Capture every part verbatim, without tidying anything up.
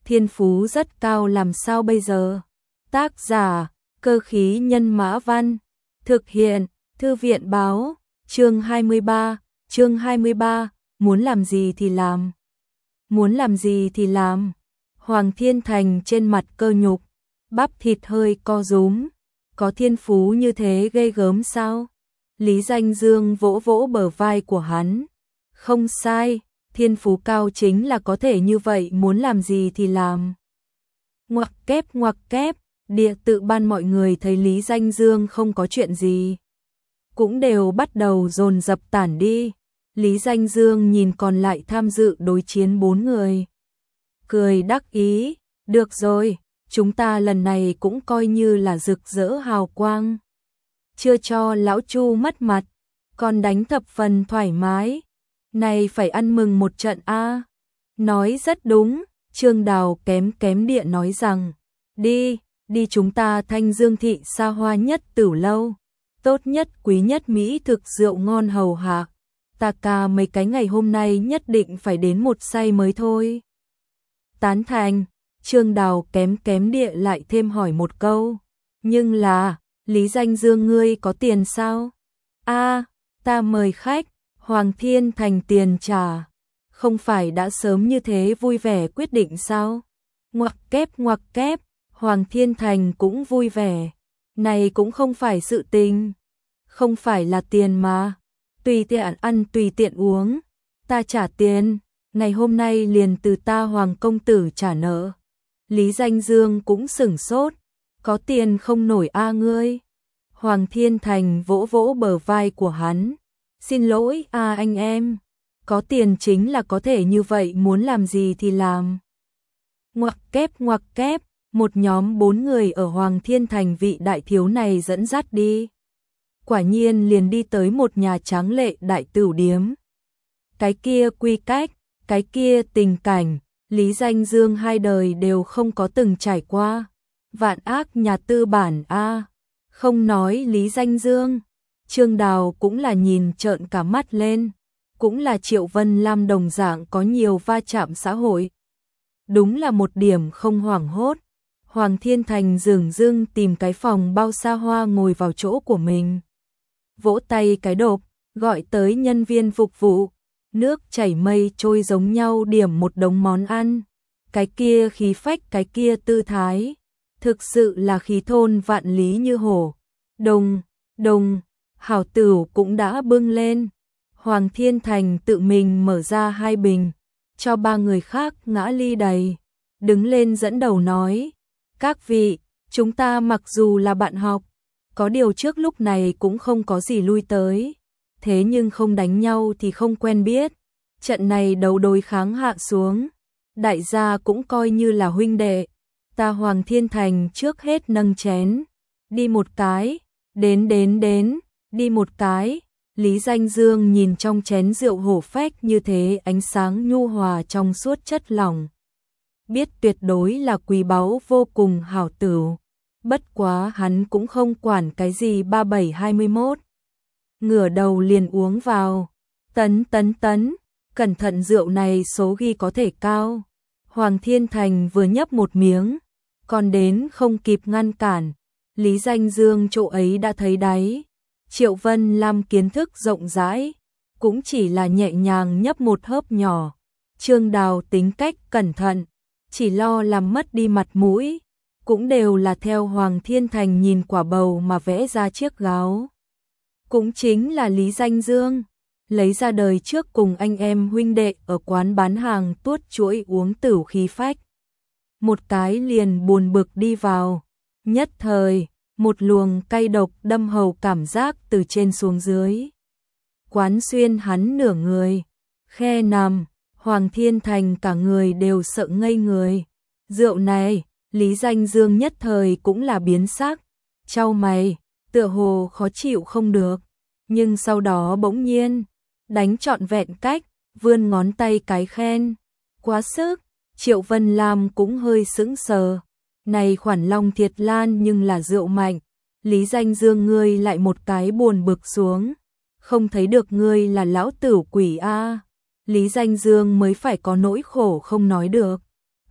thiên phú rất cao làm sao bây giờ? Tác giả, Cơ khí nhân mã văn. Thực hiện, Thư viện báo. Chương hai mươi ba, chương hai mươi ba, muốn làm gì thì làm. Muốn làm gì thì làm. Hoàng Thiên Thành trên mặt cơ nhục, bắp thịt hơi co rúm. Có thiên phú như thế ghê gớm sao? Lý Danh Dương vỗ vỗ bờ vai của hắn. Không sai, thiên phú cao chính là có thể như vậy, muốn làm gì thì làm. Ngoặc kép ngoặc kép, địa tự ban mọi người thấy Lý Danh Dương không có chuyện gì, cũng đều bắt đầu dồn dập tản đi. Lý Danh Dương nhìn còn lại tham dự đối chiến bốn người, cười đắc ý, được rồi, chúng ta lần này cũng coi như là rực rỡ hào quang. Chưa cho lão Chu mất mặt, còn đánh thập phần thoải mái. Này phải ăn mừng một trận a. Nói rất đúng, Trương Đào kém kém địa nói rằng, đi, đi chúng ta Thanh Dương thị xa hoa nhất Tửu lâu, tốt nhất quý nhất mỹ thực rượu ngon hầu hạ. Ta ca mấy cái ngày hôm nay nhất định phải đến một say mới thôi. Tán thành, Trương Đào kém kém địa lại thêm hỏi một câu, nhưng là, Lý Danh Dương ngươi có tiền sao? A, ta mời khách, Hoàng Thiên Thành tiền trả, không phải đã sớm như thế vui vẻ quyết định sao? Ngoặc kép ngoặc kép, Hoàng Thiên Thành cũng vui vẻ, này cũng không phải sự tình, không phải là tiền mà, tùy tiện ăn tùy tiện uống, ta trả tiền, ngày hôm nay liền từ ta Hoàng công tử trả nợ. Lý Danh Dương cũng sửng sốt, có tiền không nổi a ngươi. Hoàng Thiên Thành vỗ vỗ bờ vai của hắn, xin lỗi a anh em, có tiền chính là có thể như vậy, muốn làm gì thì làm. Ngoặc kép ngoặc kép, một nhóm bốn người ở Hoàng Thiên Thành vị đại thiếu này dẫn dắt đi. Quả nhiên liền đi tới một nhà tráng lệ đại tửu điếm. Cái kia quy cách, cái kia tình cảnh, Lý Danh Dương hai đời đều không có từng trải qua. Vạn ác nhà tư bản a. Không nói Lý Danh Dương, Trương Đào cũng là nhìn trợn cả mắt lên, cũng là Triệu Vân Lam đồng dạng có nhiều va chạm xã hội. Đúng là một điểm không hoảng hốt. Hoàng Thiên Thành dửng dưng tìm cái phòng bao xa hoa ngồi vào chỗ của mình. Vỗ tay cái đột, gọi tới nhân viên phục vụ, nước chảy mây trôi giống nhau điểm một đống món ăn. Cái kia khí phách, cái kia tư thái, thực sự là khí thôn vạn lý như hổ. Đồng, đồng, hảo tửu cũng đã bưng lên. Hoàng Thiên Thành tự mình mở ra hai bình, cho ba người khác ngã ly đầy. Đứng lên dẫn đầu nói, các vị, chúng ta mặc dù là bạn học, có điều trước lúc này cũng không có gì lui tới. Thế nhưng không đánh nhau thì không quen biết. Trận này đấu đối kháng hạ xuống, đại gia cũng coi như là huynh đệ. Ta Hoàng Thiên Thành trước hết nâng chén, đi một cái, đến đến đến, đi một cái. Lý Danh Dương nhìn trong chén rượu hổ phách như thế, ánh sáng nhu hòa trong suốt chất lỏng, biết tuyệt đối là quý báu vô cùng hảo tửu. Bất quá hắn cũng không quản cái gì ba bảy hai mươi mốt, ngửa đầu liền uống vào. Tấn tấn tấn, cẩn thận rượu này số ghi có thể cao. Hoàng Thiên Thành vừa nhấp một miếng, còn đến không kịp ngăn cản. Lý Danh Dương chỗ ấy đã thấy đáy. Triệu Vân Lam kiến thức rộng rãi, cũng chỉ là nhẹ nhàng nhấp một hớp nhỏ. Trương Đào tính cách cẩn thận, chỉ lo làm mất đi mặt mũi, cũng đều là theo Hoàng Thiên Thành nhìn quả bầu mà vẽ ra chiếc gáo. Cũng chính là Lý Danh Dương, lấy ra đời trước cùng anh em huynh đệ ở quán bán hàng tuốt chuỗi uống tửu khí phách. Một cái liền buồn bực đi vào, nhất thời, một luồng cay độc đâm hầu cảm giác từ trên xuống dưới. Quán xuyên hắn nửa người, khe nằm, Hoàng Thiên Thành cả người đều sợ ngây người. Rượu này, Lý Danh Dương nhất thời cũng là biến sắc, chau mày, tựa hồ khó chịu không được. Nhưng sau đó bỗng nhiên, đánh trọn vẹn cách, vươn ngón tay cái khen. Quá sức, Triệu Vân Lam cũng hơi sững sờ. Này khoản Long Thiệt Lan nhưng là rượu mạnh. Lý Danh Dương ngươi lại một cái buồn bực xuống. Không thấy được ngươi là lão tửu quỷ a. Lý Danh Dương mới phải có nỗi khổ không nói được.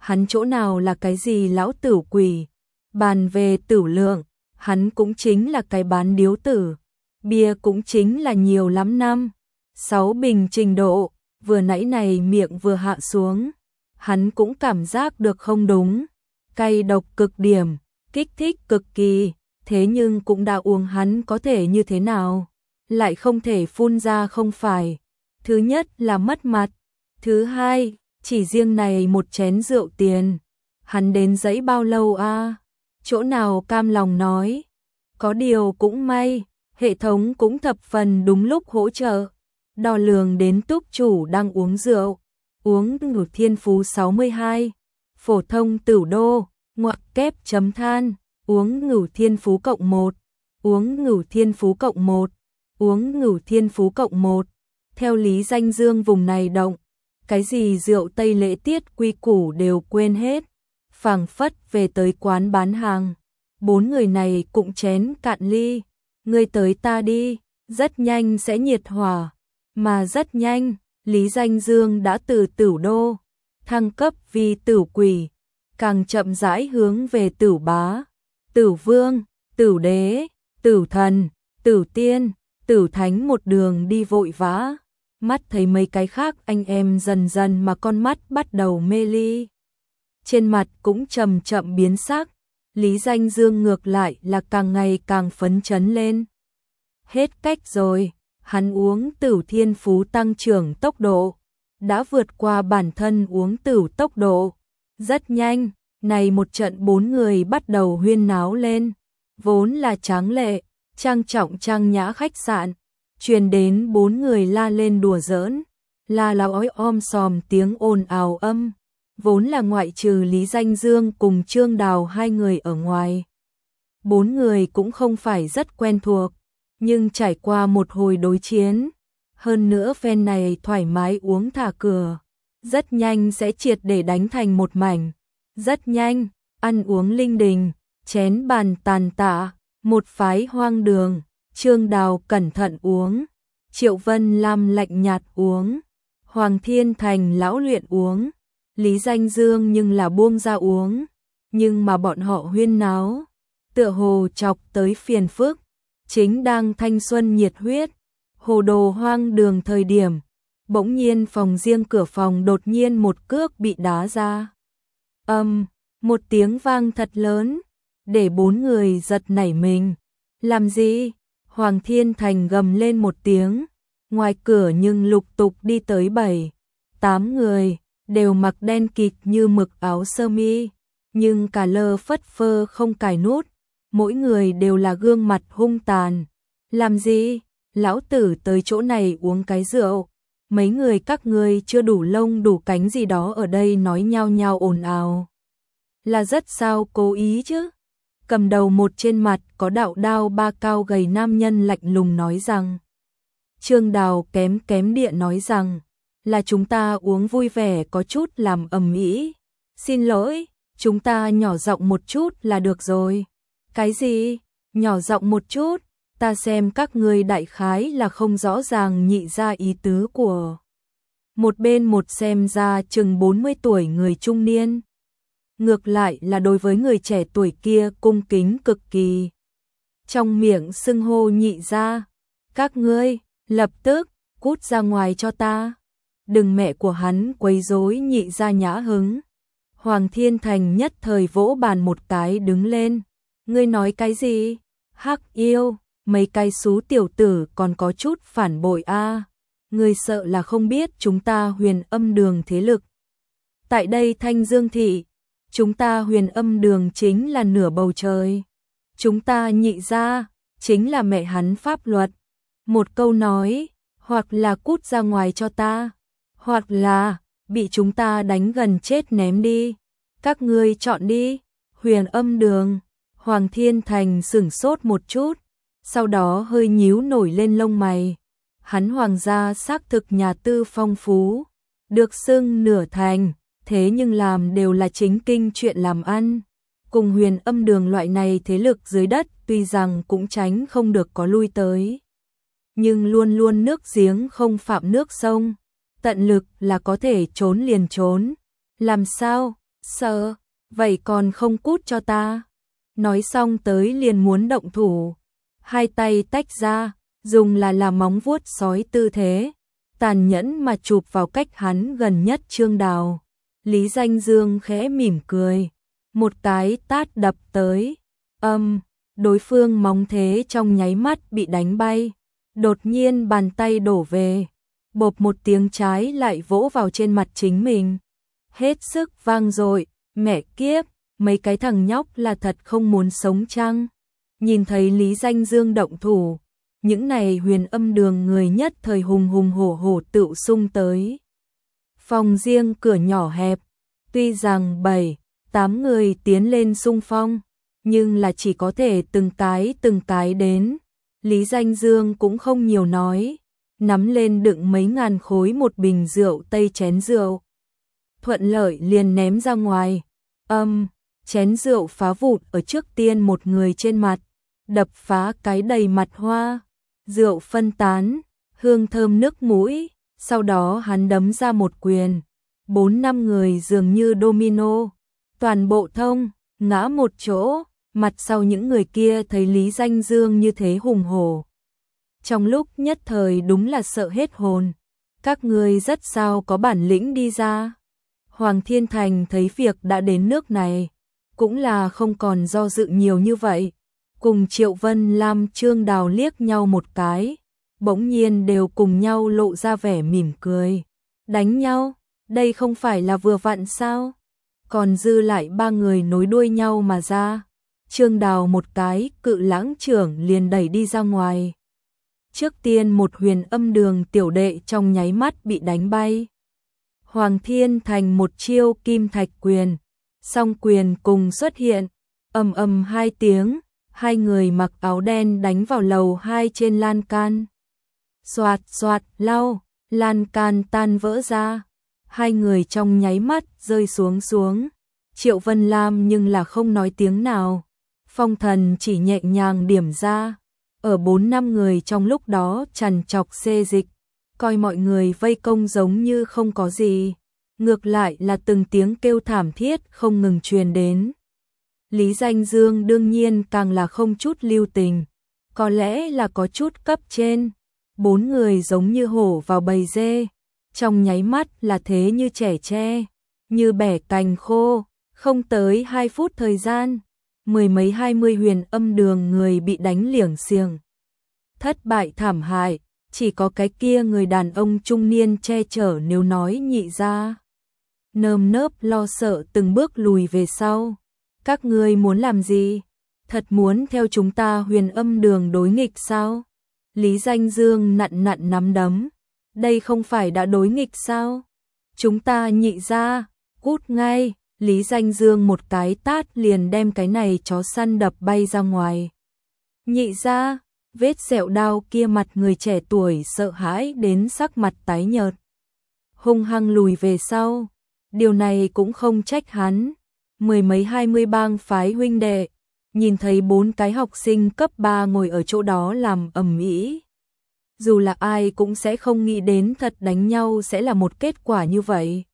hắn chỗ nào là cái gì lão tửu quỷ, bàn về tửu lượng, hắn cũng chính là cái bán điếu tử, bia cũng chính là nhiều lắm năm, sáu bình trình độ, vừa nãy này miệng vừa hạ xuống, hắn cũng cảm giác được không đúng, cay độc cực điểm, kích thích cực kỳ, thế nhưng cũng đã uống hắn có thể như thế nào, lại không thể phun ra không phải, thứ nhất là mất mặt, thứ hai, chỉ riêng này một chén rượu tiền, hắn đến dãy bao lâu a? Chỗ nào cam lòng nói, có điều cũng may, hệ thống cũng thập phần đúng lúc hỗ trợ, đo lường đến túc chủ đang uống rượu, uống ngủ thiên phú sáu mươi hai, phổ thông tửu đô, ngoặc kép chấm than, uống ngủ thiên phú cộng một, uống ngủ thiên phú cộng một, uống ngủ thiên phú cộng một, theo Lý Danh Dương vùng này động, cái gì rượu Tây lễ tiết quy củ đều quên hết, phảng phất về tới quán bán hàng, bốn người này cũng chén cạn ly, ngươi tới ta đi, rất nhanh sẽ nhiệt hỏa, mà rất nhanh, Lý Danh Dương đã từ tửu đô, thăng cấp vì tửu quỷ, càng chậm rãi hướng về tửu bá, tửu vương, tửu đế, tửu thần, tửu tiên, tửu thánh một đường đi vội vã, mắt thấy mấy cái khác anh em dần dần mà con mắt bắt đầu mê ly. Trên mặt cũng chậm chậm biến sắc, Lý Danh Dương ngược lại là càng ngày càng phấn chấn lên. Hết cách rồi, hắn uống tửu thiên phú tăng trưởng tốc độ, đã vượt qua bản thân uống tửu tốc độ. Rất nhanh, này một trận bốn người bắt đầu huyên náo lên, vốn là tráng lệ, trang trọng trang nhã khách sạn, truyền đến bốn người la lên đùa giỡn, la láo ói om sòm tiếng ồn ào âm, vốn là ngoại trừ Lý Danh Dương cùng Trương Đào hai người ở ngoài. Bốn người cũng không phải rất quen thuộc, nhưng trải qua một hồi đối chiến, hơn nữa phen này thoải mái uống thả cửa, rất nhanh sẽ triệt để đánh thành một mảnh, rất nhanh, ăn uống linh đình, chén bàn tàn tạ, một phái hoang đường, Trương Đào cẩn thận uống, Triệu Vân Lam lạnh nhạt uống, Hoàng Thiên Thành lão luyện uống, Lý Danh Dương nhưng là buông ra uống, nhưng mà bọn họ huyên náo, tựa hồ chọc tới phiền phức, chính đang thanh xuân nhiệt huyết, hồ đồ hoang đường thời điểm, bỗng nhiên phòng riêng cửa phòng đột nhiên một cước bị đá ra. Âm, một tiếng vang thật lớn, để bốn người giật nảy mình. Làm gì? Hoàng Thiên Thành gầm lên một tiếng, ngoài cửa nhưng lục tục đi tới bảy, tám người, đều mặc đen kịt như mực áo sơ mi, nhưng cả lơ phất phơ không cài nút, mỗi người đều là gương mặt hung tàn. Làm gì? Lão tử tới chỗ này uống cái rượu, mấy người các ngươi chưa đủ lông đủ cánh gì đó ở đây nói nhao nhao ồn ào. Là rất sao cố ý chứ? Cầm đầu một trên mặt có đạo đao ba cao gầy nam nhân lạnh lùng nói rằng. Trương Đào kém kém địa nói rằng, là chúng ta uống vui vẻ có chút làm ầm ĩ. Xin lỗi, chúng ta nhỏ giọng một chút là được rồi. Cái gì? Nhỏ giọng một chút? Ta xem các ngươi đại khái là không rõ ràng nhị ra ý tứ của. Một bên một xem ra chừng bốn mươi tuổi người trung niên. Ngược lại là đối với người trẻ tuổi kia cung kính cực kỳ. Trong miệng xưng hô nhị ra, các ngươi, lập tức, cút ra ngoài cho ta. Đừng mẹ của hắn quấy rối nhị ra nhã hứng. Hoàng Thiên Thành nhất thời vỗ bàn một cái đứng lên. Ngươi nói cái gì? Hắc yêu, mấy cái xú tiểu tử còn có chút phản bội a. À. Ngươi sợ là không biết chúng ta Huyền Âm Đường thế lực. Tại đây Thanh Dương thị, chúng ta Huyền Âm Đường chính là nửa bầu trời. Chúng ta nhị ra, chính là mẹ hắn pháp luật. Một câu nói, hoặc là cút ra ngoài cho ta, hoặc là bị chúng ta đánh gần chết ném đi. Các ngươi chọn đi. Huyền Âm Đường. Hoàng Thiên Thành sửng sốt một chút, sau đó hơi nhíu nổi lên lông mày. Hắn hoàng gia xác thực nhà tư phong phú, được xưng nửa thành, thế nhưng làm đều là chính kinh chuyện làm ăn. Cùng Huyền Âm Đường loại này thế lực dưới đất tuy rằng cũng tránh không được có lui tới, nhưng luôn luôn nước giếng không phạm nước sông, tận lực là có thể trốn liền trốn. Làm sao? Sợ, vậy còn không cút cho ta. Nói xong tới liền muốn động thủ. Hai tay tách ra, dùng là là móng vuốt sói tư thế. Tàn nhẫn mà chụp vào cách hắn gần nhất Trương Đào. Lý Danh Dương khẽ mỉm cười. Một cái tát đập tới. Âm, đối phương móng thế trong nháy mắt bị đánh bay. Đột nhiên bàn tay đổ về. Bộp một tiếng trái lại vỗ vào trên mặt chính mình. Hết sức vang dội, mẹ kiếp, mấy cái thằng nhóc là thật không muốn sống chăng? Nhìn thấy Lý Danh Dương động thủ, những này Huyền Âm Đường người nhất thời hùng hùng hổ hổ tựu xung tới. Phòng riêng cửa nhỏ hẹp, tuy rằng bảy, tám người tiến lên xung phong, nhưng là chỉ có thể từng cái từng cái đến. Lý Danh Dương cũng không nhiều nói, nắm lên đựng mấy ngàn khối một bình rượu tây chén rượu. Thuận lợi liền ném ra ngoài, âm, chén rượu phá vụt ở trước tiên một người trên mặt, đập phá cái đầy mặt hoa, rượu phân tán, hương thơm nước mũi, sau đó hắn đấm ra một quyền, bốn năm người dường như domino, toàn bộ thông, ngã một chỗ, mặt sau những người kia thấy Lý Danh Dương như thế hùng hổ. Trong lúc nhất thời đúng là sợ hết hồn, các ngươi rất sao có bản lĩnh đi ra. Hoàng Thiên Thành thấy việc đã đến nước này, cũng là không còn do dự nhiều như vậy, cùng Triệu Vân Lam Trương Đào liếc nhau một cái, bỗng nhiên đều cùng nhau lộ ra vẻ mỉm cười. Đánh nhau, đây không phải là vừa vặn sao? Còn dư lại ba người nối đuôi nhau mà ra. Trương Đào một cái cự lãng trưởng liền đẩy đi ra ngoài. Trước tiên một Huyền Âm Đường tiểu đệ trong nháy mắt bị đánh bay. Hoàng Thiên Thành một chiêu kim thạch quyền, song quyền cùng xuất hiện, ầm ầm hai tiếng, hai người mặc áo đen đánh vào lầu hai trên lan can. Xoạt xoạt lau, lan can tan vỡ ra, hai người trong nháy mắt rơi xuống xuống. Triệu Vân Lam nhưng là không nói tiếng nào, phong thần chỉ nhẹ nhàng điểm ra, ở bốn năm người trong lúc đó trằn trọc xê dịch, coi mọi người vây công giống như không có gì, ngược lại là từng tiếng kêu thảm thiết không ngừng truyền đến. Lý Danh Dương đương nhiên càng là không chút lưu tình, có lẽ là có chút cấp trên, bốn người giống như hổ vào bầy dê, trong nháy mắt là thế như trẻ tre, như bẻ cành khô, không tới hai phút thời gian, mười mấy hai mươi Huyền Âm Đường người bị đánh liểng xiềng. Thất bại thảm hại, chỉ có cái kia người đàn ông trung niên che chở nếu nói nhị ra. Nơm nớp lo sợ từng bước lùi về sau. Các ngươi muốn làm gì? Thật muốn theo chúng ta Huyền Âm Đường đối nghịch sao? Lý Danh Dương nặn nặn nắm đấm. Đây không phải đã đối nghịch sao? Chúng ta nhị ra, cút ngay. Lý Danh Dương một cái tát liền đem cái này chó săn đập bay ra ngoài. Nhị ra, vết sẹo đau kia mặt người trẻ tuổi sợ hãi đến sắc mặt tái nhợt. Hung hăng lùi về sau. Điều này cũng không trách hắn. Mười mấy hai mươi bang phái huynh đệ, nhìn thấy bốn cái học sinh cấp ba ngồi ở chỗ đó làm ầm ĩ. Dù là ai cũng sẽ không nghĩ đến thật đánh nhau sẽ là một kết quả như vậy.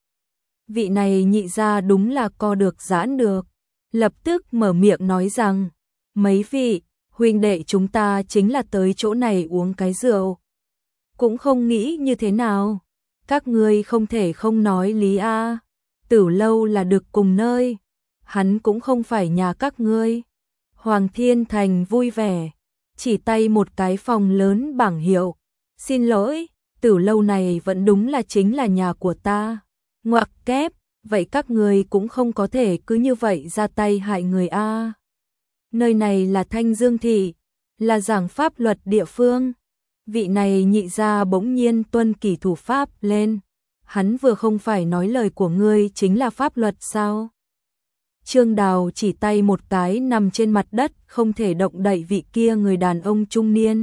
Vị này nhị ra đúng là co được giãn được, lập tức mở miệng nói rằng, mấy vị, huynh đệ chúng ta chính là tới chỗ này uống cái rượu. Cũng không nghĩ như thế nào, các ngươi không thể không nói lý a. Tử Lâu là được cùng nơi, hắn cũng không phải nhà các ngươi. Hoàng Thiên Thành vui vẻ, chỉ tay một cái phòng lớn bảng hiệu, xin lỗi, Tử Lâu này vẫn đúng là chính là nhà của ta. Ngoặc kép, vậy các ngươi cũng không có thể cứ như vậy ra tay hại người a. Nơi này là Thanh Dương thị, là giảng pháp luật địa phương. Vị này nhị ra bỗng nhiên tuân kỷ thủ pháp lên. Hắn vừa không phải nói lời của ngươi chính là pháp luật sao? Trương Đào chỉ tay một cái nằm trên mặt đất không thể động đậy vị kia người đàn ông trung niên.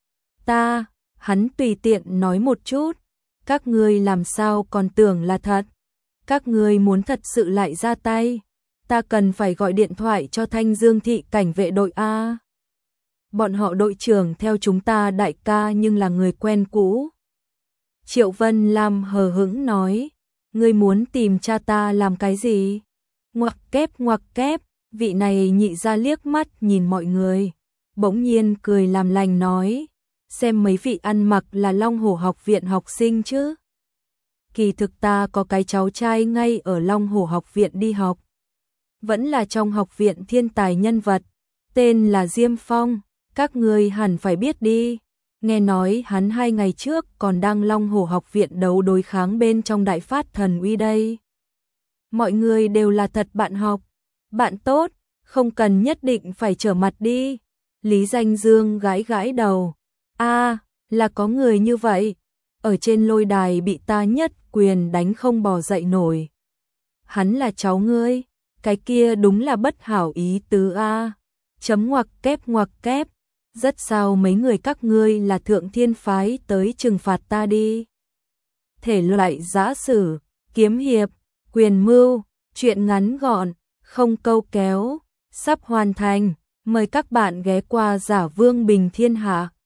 Ta, hắn tùy tiện nói một chút, các ngươi làm sao còn tưởng là thật? Các ngươi muốn thật sự lại ra tay, ta cần phải gọi điện thoại cho Thanh Dương thị cảnh vệ đội A. Bọn họ đội trưởng theo chúng ta đại ca nhưng là người quen cũ. Triệu Vân Lam hờ hững nói, ngươi muốn tìm cha ta làm cái gì? Ngoặc kép ngoặc kép, vị này nhị ra liếc mắt nhìn mọi người, bỗng nhiên cười làm lành nói, xem mấy vị ăn mặc là Long Hổ học viện học sinh chứ. Kỳ thực ta có cái cháu trai ngay ở Long Hổ học viện đi học. Vẫn là trong học viện thiên tài nhân vật, tên là Diêm Phong, các ngươi hẳn phải biết đi. Nghe nói hắn hai ngày trước còn đang Long Hổ học viện đấu đối kháng bên trong Đại Phát Thần Uy đây. Mọi người đều là thật bạn học, bạn tốt, không cần nhất định phải trở mặt đi. Lý Danh Dương gãi gãi đầu, a là có người như vậy, ở trên lôi đài bị ta nhất quyền đánh không bò dậy nổi. Hắn là cháu ngươi, cái kia đúng là bất hảo ý tứ a. Chấm ngoặc kép ngoặc kép, rất sao mấy người các ngươi là thượng thiên phái tới trừng phạt ta đi. Thể loại giã sử, kiếm hiệp, quyền mưu, truyện ngắn gọn, không câu kéo, sắp hoàn thành, mời các bạn ghé qua Giả Vương Bình Thiên Hạ.